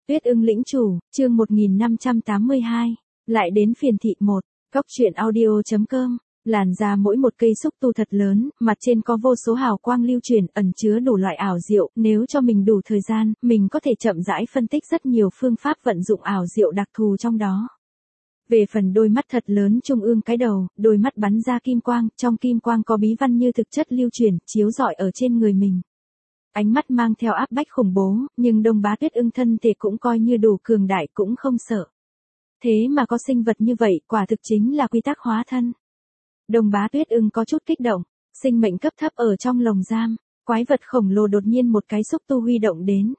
Tuyết ưng lĩnh chủ, chương 1582, lại đến phiền thị 1, góc truyện audio.com, làn da mỗi một cây xúc tu thật lớn, mặt trên có vô số hào quang lưu chuyển, ẩn chứa đủ loại ảo diệu, nếu cho mình đủ thời gian, mình có thể chậm rãi phân tích rất nhiều phương pháp vận dụng ảo diệu đặc thù trong đó. Về phần đôi mắt thật lớn trung ương cái đầu, đôi mắt bắn ra kim quang, trong kim quang có bí văn như thực chất lưu chuyển, chiếu rọi ở trên người mình. Ánh mắt mang theo áp bách khủng bố, nhưng Đông Bá Tuyết ưng thân thể cũng coi như đủ cường đại cũng không sợ. Thế mà có sinh vật như vậy, quả thực chính là quy tắc hóa thân. Đông Bá Tuyết ưng có chút kích động, sinh mệnh cấp thấp ở trong lồng giam, quái vật khổng lồ đột nhiên một cái xúc tu huy động đến.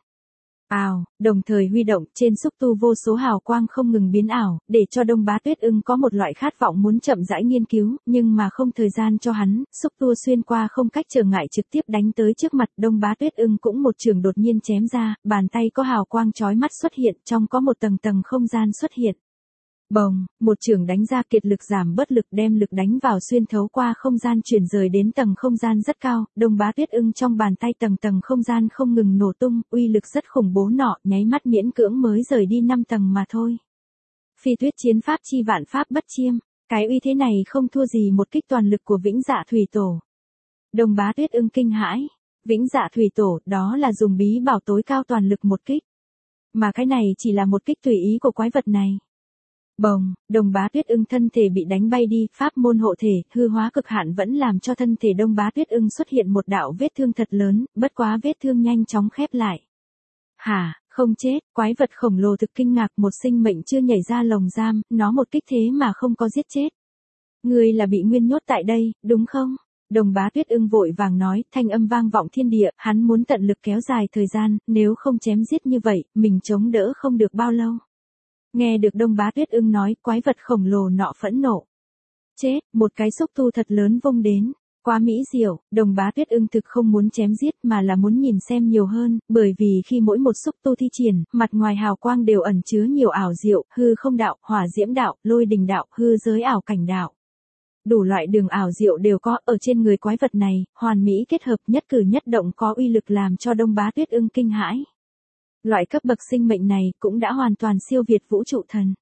Đồng thời huy động trên xúc tu vô số hào quang không ngừng biến ảo, để cho Đông Bá Tuyết ưng có một loại khát vọng muốn chậm rãi nghiên cứu, nhưng mà không thời gian cho hắn, xúc tu xuyên qua không cách trở ngại trực tiếp đánh tới trước mặt Đông Bá Tuyết ưng cũng một trường đột nhiên chém ra, bàn tay có hào quang chói mắt xuất hiện, trong có một tầng tầng không gian xuất hiện. Bồng, một trường đánh ra kiệt lực giảm bớt lực đem lực đánh vào xuyên thấu qua không gian chuyển rời đến tầng không gian rất cao, Đông Bá Tuyết ưng trong bàn tay tầng tầng không gian không ngừng nổ tung, uy lực rất khủng bố nọ, nháy mắt miễn cưỡng mới rời đi 5 tầng mà thôi. Phi tuyết chiến pháp chi vạn pháp bất chiêm, cái uy thế này không thua gì một kích toàn lực của Vĩnh Dạ Thủy Tổ. Đông Bá Tuyết ưng kinh hãi, Vĩnh Dạ Thủy Tổ đó là dùng bí bảo tối cao toàn lực một kích. Mà cái này chỉ là một kích tùy ý của quái vật này. Bồng, Đông Bá Tuyết ưng thân thể bị đánh bay đi, pháp môn hộ thể, hư hóa cực hạn vẫn làm cho thân thể Đông Bá Tuyết ưng xuất hiện một đạo vết thương thật lớn, bất quá vết thương nhanh chóng khép lại. Hả, không chết, quái vật khổng lồ thực kinh ngạc, một sinh mệnh chưa nhảy ra lồng giam, nó một kích thế mà không có giết chết. Ngươi là bị nguyên nhốt tại đây, đúng không? Đông Bá Tuyết ưng vội vàng nói, thanh âm vang vọng thiên địa, hắn muốn tận lực kéo dài thời gian, nếu không chém giết như vậy, mình chống đỡ không được bao lâu. Nghe được Đông Bá Tuyết ưng nói, quái vật khổng lồ nọ phẫn nộ. Chết, một cái xúc tu thật lớn vung đến. Quá mỹ diệu, Đông Bá Tuyết ưng thực không muốn chém giết mà là muốn nhìn xem nhiều hơn, bởi vì khi mỗi một xúc tu thi triển, mặt ngoài hào quang đều ẩn chứa nhiều ảo diệu, hư không đạo, hỏa diễm đạo, lôi đình đạo, hư giới ảo cảnh đạo. Đủ loại đường ảo diệu đều có ở trên người quái vật này, hoàn mỹ kết hợp, nhất cử nhất động có uy lực làm cho Đông Bá Tuyết ưng kinh hãi. Loại cấp bậc sinh mệnh này cũng đã hoàn toàn siêu việt vũ trụ thần.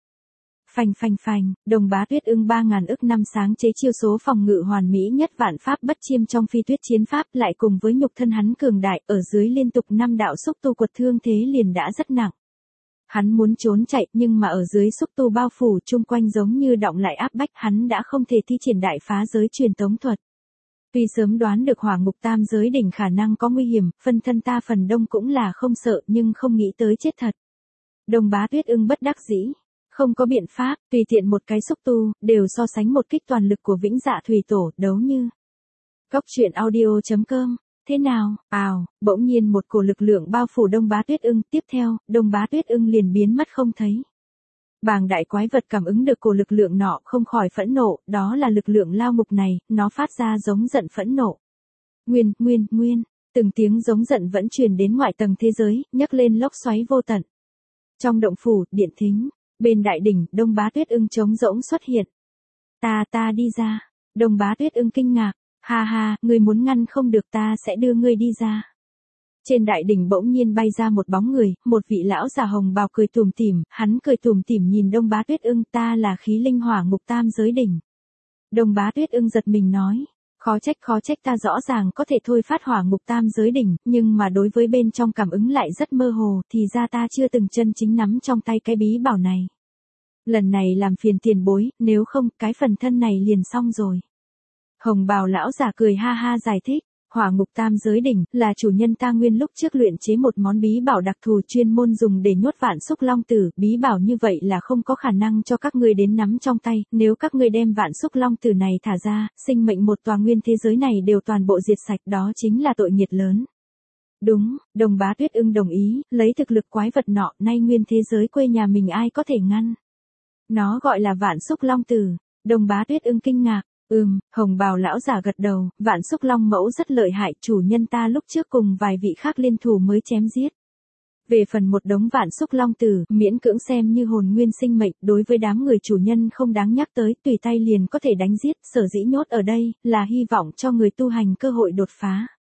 Phanh, Đông Bá Tuyết ưng 3000 ức năm sáng chế chiêu số phòng ngự hoàn mỹ nhất vạn pháp bất chiêm trong phi tuyết chiến pháp, lại cùng với nhục thân hắn cường đại, ở dưới liên tục 5 đạo xúc tu quật thương thế liền đã rất nặng. Hắn muốn trốn chạy, nhưng mà ở dưới xúc tu bao phủ chung quanh giống như đọng lại áp bách, hắn đã không thể thi triển đại phá giới truyền tống thuật. Tuy sớm đoán được hỏa ngục tam giới đỉnh khả năng có nguy hiểm, phân thân ta phần đông cũng là không sợ, nhưng không nghĩ tới chết thật. Đông Bá Tuyết ưng bất đắc dĩ, không có biện pháp, tùy tiện một cái xúc tu, đều so sánh một kích toàn lực của Vĩnh Dạ Thủy Tổ, đấu như. Góc truyện audio.com, thế nào, bỗng nhiên một cổ lực lượng bao phủ Đông Bá Tuyết ưng, tiếp theo, Đông Bá Tuyết ưng liền biến mất không thấy. Bàng đại quái vật cảm ứng được cổ lực lượng nọ không khỏi phẫn nộ, đó là lực lượng lao ngục này, nó phát ra giống giận phẫn nộ. Nguyên, từng tiếng giống giận vẫn truyền đến ngoại tầng thế giới, nhấc lên lốc xoáy vô tận. Trong động phủ, điện thính, bên đại đỉnh, Đông Bá Tuyết ưng trống rỗng xuất hiện. Ta đi ra. Đông Bá Tuyết ưng kinh ngạc, ha, ngươi muốn ngăn không được, ta sẽ đưa ngươi đi ra. Trên đại đỉnh bỗng nhiên bay ra một bóng người, một vị lão già hồng bào cười tủm tỉm, hắn cười tủm tỉm nhìn Đông Bá Tuyết ưng, ta là khí linh hỏa ngục tam giới đỉnh. Đông Bá Tuyết ưng giật mình nói, khó trách ta rõ ràng có thể thôi phát hỏa ngục tam giới đỉnh, nhưng mà đối với bên trong cảm ứng lại rất mơ hồ, thì ra ta chưa từng chân chính nắm trong tay cái bí bảo này. Lần này làm phiền tiền bối, nếu không, cái phần thân này liền xong rồi. Hồng bào lão già cười ha giải thích. Hỏa ngục tam giới đỉnh là chủ nhân ta nguyên lúc trước luyện chế một món bí bảo đặc thù chuyên môn dùng để nhốt vạn xúc long tử, bí bảo như vậy là không có khả năng cho các ngươi đến nắm trong tay, nếu các ngươi đem vạn xúc long tử này thả ra, sinh mệnh một tòa nguyên thế giới này đều toàn bộ diệt sạch, đó chính là tội nghiệt lớn. Đúng, Đông Bá Tuyết ưng đồng ý, lấy thực lực quái vật nọ, nay nguyên thế giới quê nhà mình ai có thể ngăn. Nó gọi là vạn xúc long tử, Đông Bá Tuyết ưng kinh ngạc. Hồng bào lão giả gật đầu, vạn xúc long mẫu rất lợi hại, chủ nhân ta lúc trước cùng vài vị khác liên thủ mới chém giết. Về phần một đống vạn xúc long tử, miễn cưỡng xem như hồn nguyên sinh mệnh, đối với đám người chủ nhân không đáng nhắc tới, tùy tay liền có thể đánh giết, sở dĩ nhốt ở đây, là hy vọng cho người tu hành cơ hội đột phá.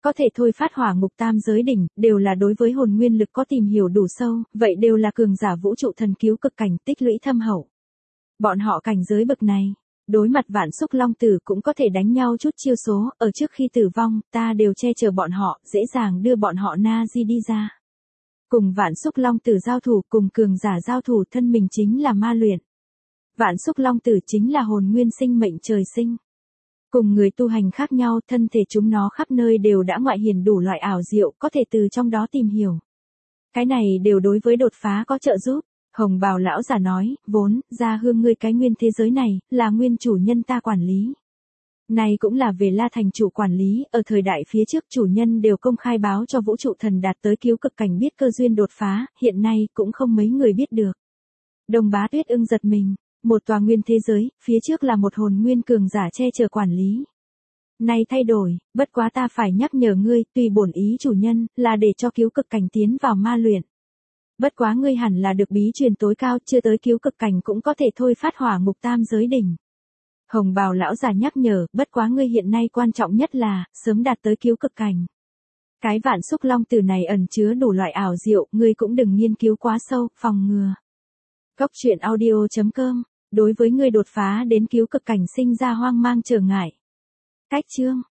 có thể thôi phát hỏa ngục tam giới đỉnh, đều là đối với hồn nguyên lực có tìm hiểu đủ sâu, vậy đều là cường giả vũ trụ thần cứu cực cảnh tích lũy thâm hậu. Bọn họ cảnh giới bậc này, đối mặt vạn xúc long tử cũng có thể đánh nhau chút chiêu số, ở trước khi tử vong, ta đều che chở bọn họ, dễ dàng đưa bọn họ na di đi ra. Cùng vạn xúc long tử giao thủ, cùng cường giả giao thủ thân mình chính là ma luyện. Vạn xúc long tử chính là hồn nguyên sinh mệnh trời sinh. Cùng người tu hành khác nhau, thân thể chúng nó khắp nơi đều đã ngoại hiển đủ loại ảo diệu, có thể từ trong đó tìm hiểu. Cái này đều đối với đột phá có trợ giúp. Hồng bào lão giả nói, vốn, gia hương ngươi cái nguyên thế giới này, là nguyên chủ nhân ta quản lý. Này cũng là về La Thành chủ quản lý, ở thời đại phía trước chủ nhân đều công khai báo cho vũ trụ thần đạt tới cứu cực cảnh biết cơ duyên đột phá, hiện nay cũng không mấy người biết được. Đồng Bá Tuyết ưng giật mình, một tòa nguyên thế giới, phía trước là một hồn nguyên cường giả che chở quản lý. Này thay đổi, bất quá ta phải nhắc nhở ngươi, tùy bổn ý chủ nhân, là để cho cứu cực cảnh tiến vào ma luyện. Bất quá ngươi hẳn là được bí truyền tối cao, chưa tới cứu cực cảnh cũng có thể thôi phát hỏa ngục tam giới đỉnh. Hồng bào lão già nhắc nhở, bất quá ngươi hiện nay quan trọng nhất là, sớm đạt tới cứu cực cảnh. Cái vạn xúc long tử này ẩn chứa đủ loại ảo diệu, ngươi cũng đừng nghiên cứu quá sâu, phòng ngừa. Cốc truyện audio.com, đối với ngươi đột phá đến cứu cực cảnh sinh ra hoang mang trở ngại. Cách chương.